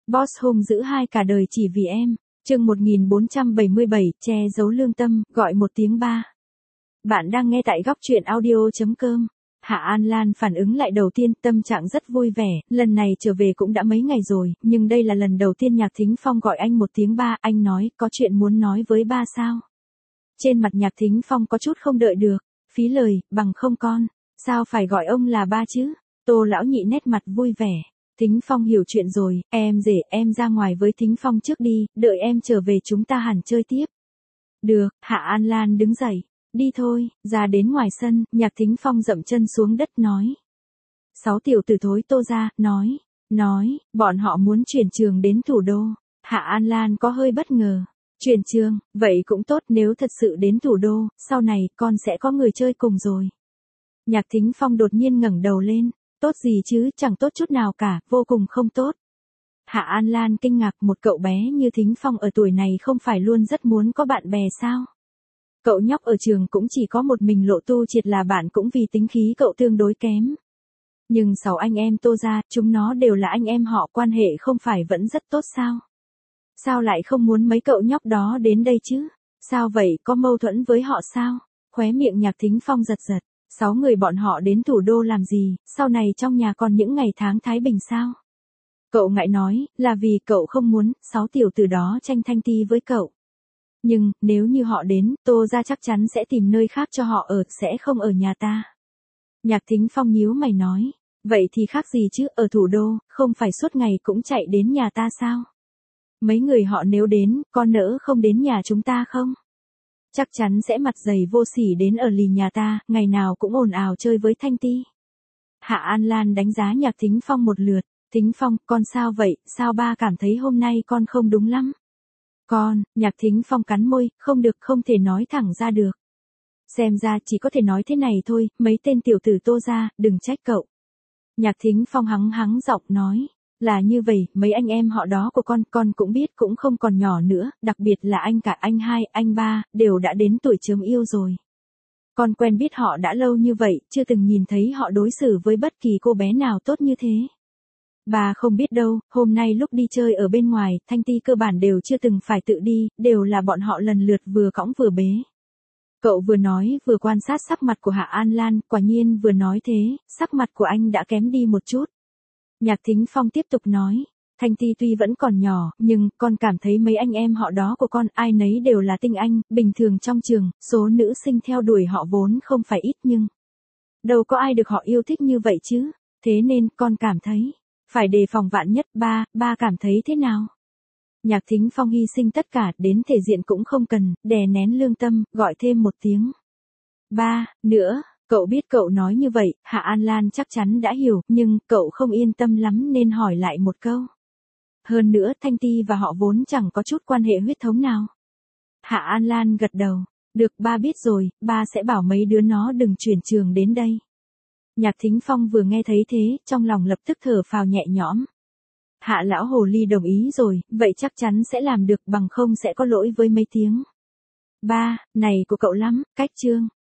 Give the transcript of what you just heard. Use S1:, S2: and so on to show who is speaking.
S1: Boss hung dữ hai cả đời chỉ vì em. Chương 1477, che giấu lương tâm, gọi một tiếng ba. Bạn đang nghe tại góc truyện audio.com. Hạ An Lan phản ứng lại đầu tiên, tâm trạng rất vui vẻ, lần này trở về cũng đã mấy ngày rồi, nhưng đây là lần đầu tiên Nhạc Thính Phong gọi anh một tiếng ba, anh nói, có chuyện muốn nói với ba sao? Trên mặt Nhạc Thính Phong có chút không đợi được, phí lời, bằng không con, sao phải gọi ông là ba chứ? Tô lão nhị nét mặt vui vẻ. Thính Phong hiểu chuyện rồi, em rể em ra ngoài với Thính Phong trước đi, đợi em trở về chúng ta hẳn chơi tiếp. Được, Hạ An Lan đứng dậy. Đi thôi, ra đến ngoài sân, Nhạc Thính Phong dậm chân xuống đất nói. 6 tiểu tử thối Tô ra, nói, bọn họ muốn chuyển trường đến thủ đô. Hạ An Lan có hơi bất ngờ. Chuyển trường, vậy cũng tốt nếu thật sự đến thủ đô, sau này con sẽ có người chơi cùng rồi. Nhạc Thính Phong đột nhiên ngẩng đầu lên. Tốt gì chứ, chẳng tốt chút nào cả, vô cùng không tốt. Hạ An Lan kinh ngạc, một cậu bé như Thính Phong ở tuổi này không phải luôn rất muốn có bạn bè sao? Cậu nhóc ở trường cũng chỉ có một mình Lộ Tu Triệt là bạn cũng vì tính khí cậu tương đối kém. Nhưng 6 anh em Tô ra, chúng nó đều là anh em họ, quan hệ không phải vẫn rất tốt sao? Sao lại không muốn mấy cậu nhóc đó đến đây chứ? Sao vậy, có mâu thuẫn với họ sao? Khóe miệng Nhạc Thính Phong giật giật. 6 người bọn họ đến thủ đô làm gì, sau này trong nhà còn những ngày tháng thái bình sao? Cậu ngại nói, là vì cậu không muốn 6 tiểu tử đó tranh thanh ti với cậu. Nhưng, nếu như họ đến, Tô ra chắc chắn sẽ tìm nơi khác cho họ ở, sẽ không ở nhà ta. Nhạc Thính Phong nhíu mày nói, vậy thì khác gì chứ, ở thủ đô, không phải suốt ngày cũng chạy đến nhà ta sao? Mấy người họ nếu đến, con nỡ không đến nhà chúng ta không? Chắc chắn sẽ mặt dày vô sỉ đến ở lì nhà ta, ngày nào cũng ồn ào chơi với Thanh Ti. Hạ An Lan đánh giá Nhạc Thính Phong một lượt. Thính Phong, con sao vậy, sao ba cảm thấy hôm nay con không đúng lắm? Con, Nhạc Thính Phong cắn môi, không được, không thể nói thẳng ra được. Xem ra chỉ có thể nói thế này thôi, mấy tên tiểu tử Tô ra, đừng trách cậu. Nhạc Thính Phong hắng giọng nói. Là như vậy, mấy anh em họ đó của con cũng biết cũng không còn nhỏ nữa, đặc biệt là anh cả, anh hai, anh ba, đều đã đến tuổi chớm yêu rồi. Con quen biết họ đã lâu như vậy, chưa từng nhìn thấy họ đối xử với bất kỳ cô bé nào tốt như thế. Bà không biết đâu, hôm nay lúc đi chơi ở bên ngoài, Thanh Ti cơ bản đều chưa từng phải tự đi, đều là bọn họ lần lượt vừa cõng vừa bế. Cậu vừa nói vừa quan sát sắc mặt của Hạ An Lan, quả nhiên vừa nói thế, sắc mặt của anh đã kém đi một chút. Nhạc Thính Phong tiếp tục nói, Thanh Ti tuy vẫn còn nhỏ, nhưng con cảm thấy mấy anh em họ đó của con ai nấy đều là tinh anh, bình thường trong trường, số nữ sinh theo đuổi họ vốn không phải ít nhưng đâu có ai được họ yêu thích như vậy chứ, thế nên con cảm thấy, phải đề phòng vạn nhất. Ba cảm thấy thế nào? Nhạc Thính Phong hy sinh tất cả, đến thể diện cũng không cần, đè nén lương tâm, gọi thêm một tiếng. Ba, nữa. Cậu biết cậu nói như vậy, Hạ An Lan chắc chắn đã hiểu, nhưng cậu không yên tâm lắm nên hỏi lại một câu. Hơn nữa Thanh Ti và họ vốn chẳng có chút quan hệ huyết thống nào. Hạ An Lan gật đầu. Được, ba biết rồi, ba sẽ bảo mấy đứa nó đừng chuyển trường đến đây. Nhạc Thính Phong vừa nghe thấy thế, trong lòng lập tức thở phào nhẹ nhõm. Hạ lão hồ ly đồng ý rồi, vậy chắc chắn sẽ làm được, bằng không sẽ có lỗi với mấy tiếng. Ba, này của cậu lắm, cách chương.